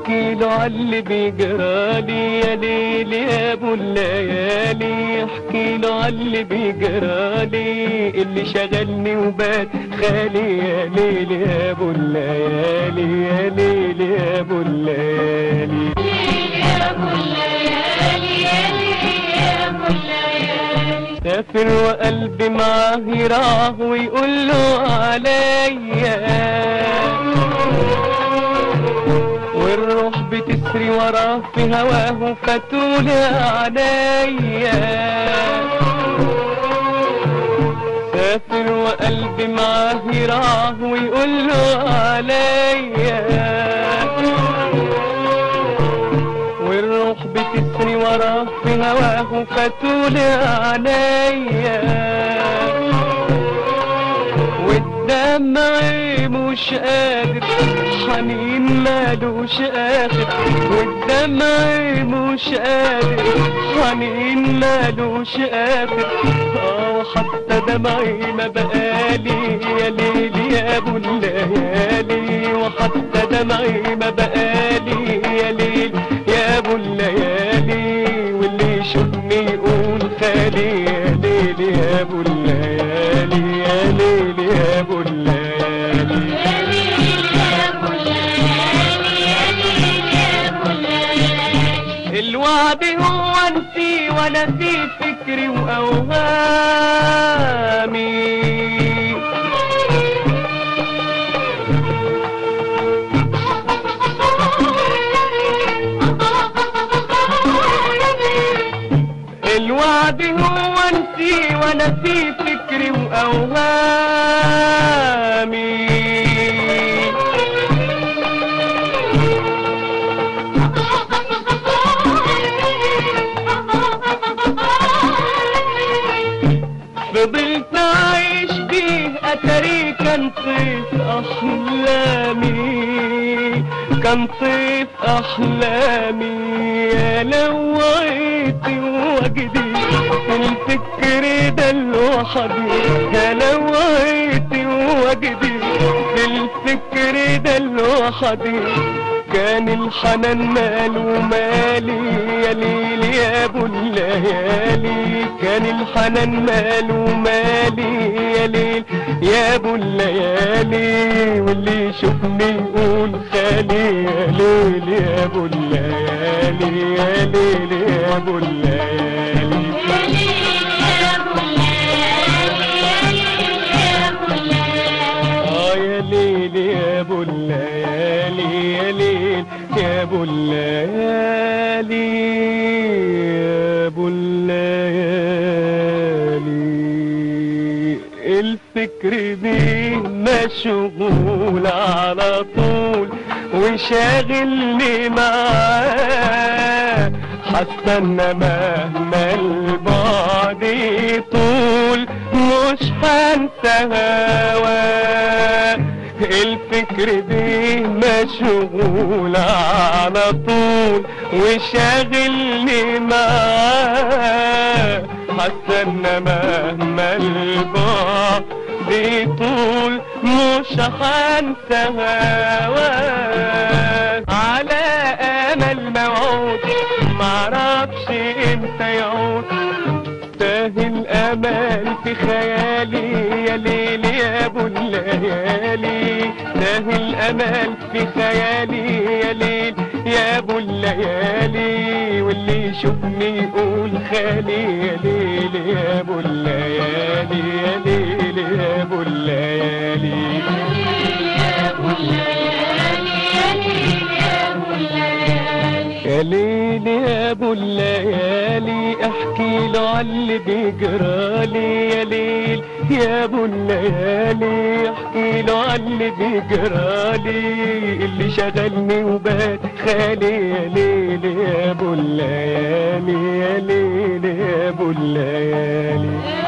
احكي له عاللي بيجرالي يا ليل يا ابو الليالي، احكي له عاللي بيجرالي اللي شغلني وبات خالي يا ليل يا ابو الليالي، يا ليل يا ابو الليالي، يا ابو الليالي، يا ليل يا ابو الليالي. سافر وقلبي معاه يراه ويقول له عليا، والروح بتسري وراه في هواه فتول عليا. سافر وقلبي معاه يراه ويقول له عليا، والروح بتسري وراه في هواه فتول عليا. والدمع مش قادر حنين مالوش آخر، والدمع مش قادر حنين مالوش آخر. وحتى دمعي ما بقالي يا ليل يا ابو الليالي، وحتى دمعي ما بقالي يا ليل يا ابو الليالي. واللي يشوفني يقول خالي يا ليل يا ابو الليالي، يا ليل يا ابو الليالي، يا ليل يا ابو الليالي، يا ليل يا ابو الليالي. الوعد هو انتي وانا في فكري واوهامي، الوعد هو انتي وانا في فكري واوهامي. فضلت عايش بيه اتاري كان طيف احلامي، كان طيف احلامي. يا لوعيتي وجدي في الفكر ده لوحدي، يا لوعيتي وجدي في الفكر ده لوحدي. كان الحنان ماله مالي يا ليل يا ابو الليالي، كان الحنان ماله مالي يا ليل يا ابو الليالي. واللي يشوفني يقول خالي يا ليل يا ابو الليالي، يا ليل يا ابو الليالي، يا ليل يا ابو الليالي، يا ليل يا ابو الليالي. يا ليل يا ابو الليالي، يا ليل يا ابو الليالي، يا ابو الليالي. الفكر بيه مشغول على طول وشاغلني معاه، حاسه ان مهما البعد يطول مش هنسى هواه. الفكر بيه مشغول على طول وشاغلني معاه، حاسه ان مهما البعد يطول مش هنسى هواه. على امل موعود معرفش امتى يعود، تاه الامل في خيالي يا ليل يا ابو الليالي، تاه الامل في خيالي يا ليل يا ابو الليالي. واللي يشوفني يقول خالي يا ليل يا ابو الليالي، يا ليل يا ابو الليالي، يا ليل يا ابو الليالي، يا ليل يا ابو الليالي. يا ليل يا ابو الليالي، احكي له عاللي بيجرالي يا ليل يا ابو الليالي، احكي له عاللي بيجرالي اللي شغلني وبات خالي يا ليل يا ابو الليالي، يا ليل يا ابو الليالي.